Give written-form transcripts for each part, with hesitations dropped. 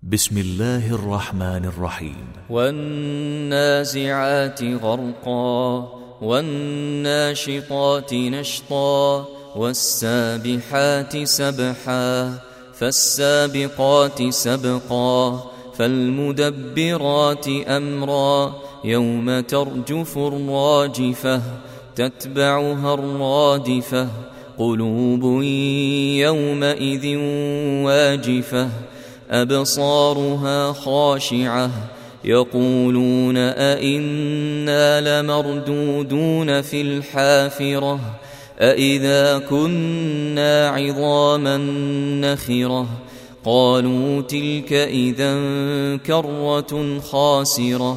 بسم الله الرحمن الرحيم. والنازعات غرقا والناشطات نشطا والسابحات سبحا فالسابقات سبقا فالمدبرات أمرا يوم ترجف الراجفة تتبعها الرادفة قلوب يومئذ واجفة أبصارها خاشعة يقولون أئنا لمردودون في الحافرة أئذا كنا عظاما نخرة قالوا تلك إذا كرة خاسرة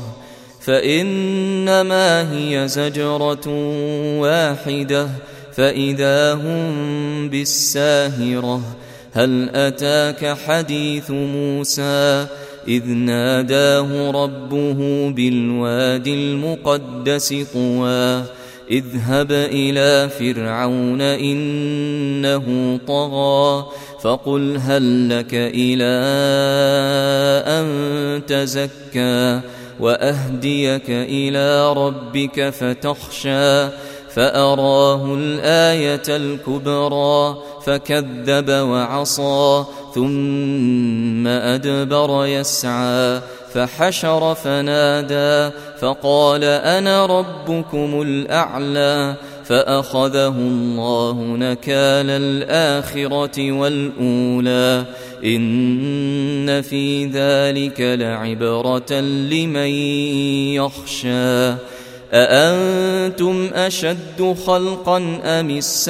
فإنما هي زجرة واحدة فإذا هم بالساهرة هل أتاك حديث موسى إذ ناداه ربه بالوادي المقدس طوى اذهب إلى فرعون إنه طغى فقل هل لك إلى أن تزكى وأهديك إلى ربك فتخشى فأراه الآية الكبرى فكذب وعصى ثم أدبر يسعى فحشر فنادى فقال أنا ربكم الأعلى فأخذه الله نكال الآخرة والأولى إن في ذلك لعبرة لمن يخشى أأنتم أشد خلقا أم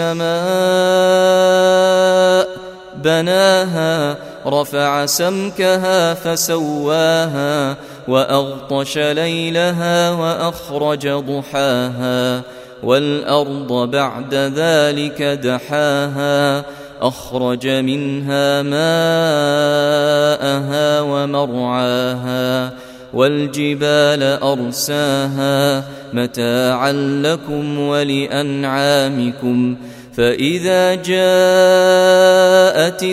السماء بناها رفع سمكها فسواها وأغطش ليلها وأخرج ضحاها والأرض بعد ذلك دحاها أخرج منها ماءها ومرعاها والجبال أرساها متاعا لكم ولأنعامكم فإذا جاءت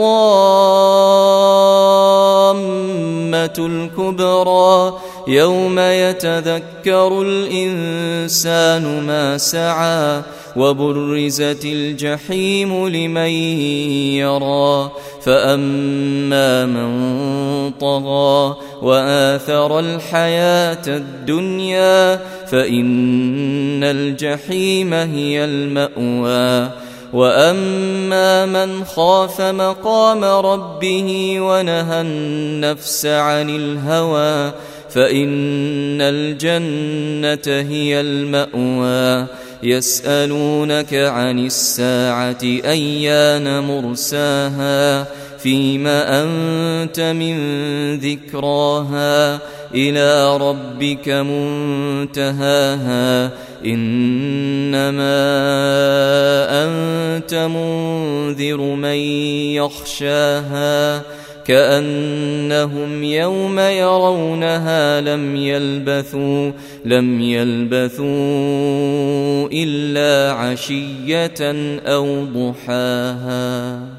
الطامة الكبرى يوم يتذكر الإنسان ما سعى وبرزت الجحيم لمن يرى فأما من طغى وآثر الحياة الدنيا فإن الجحيم هي المأوى وأما من خاف مقام ربه ونهى النفس عن الهوى فإن الجنة هي المأوى يسألونك عن الساعة أيان مرساها فيما أنت من ذكراها إلى ربك منتهاها إنما أنت منذر من يخشاها كأنهم يوم يرونها لم يلبثوا إلا عشية أو ضحاها.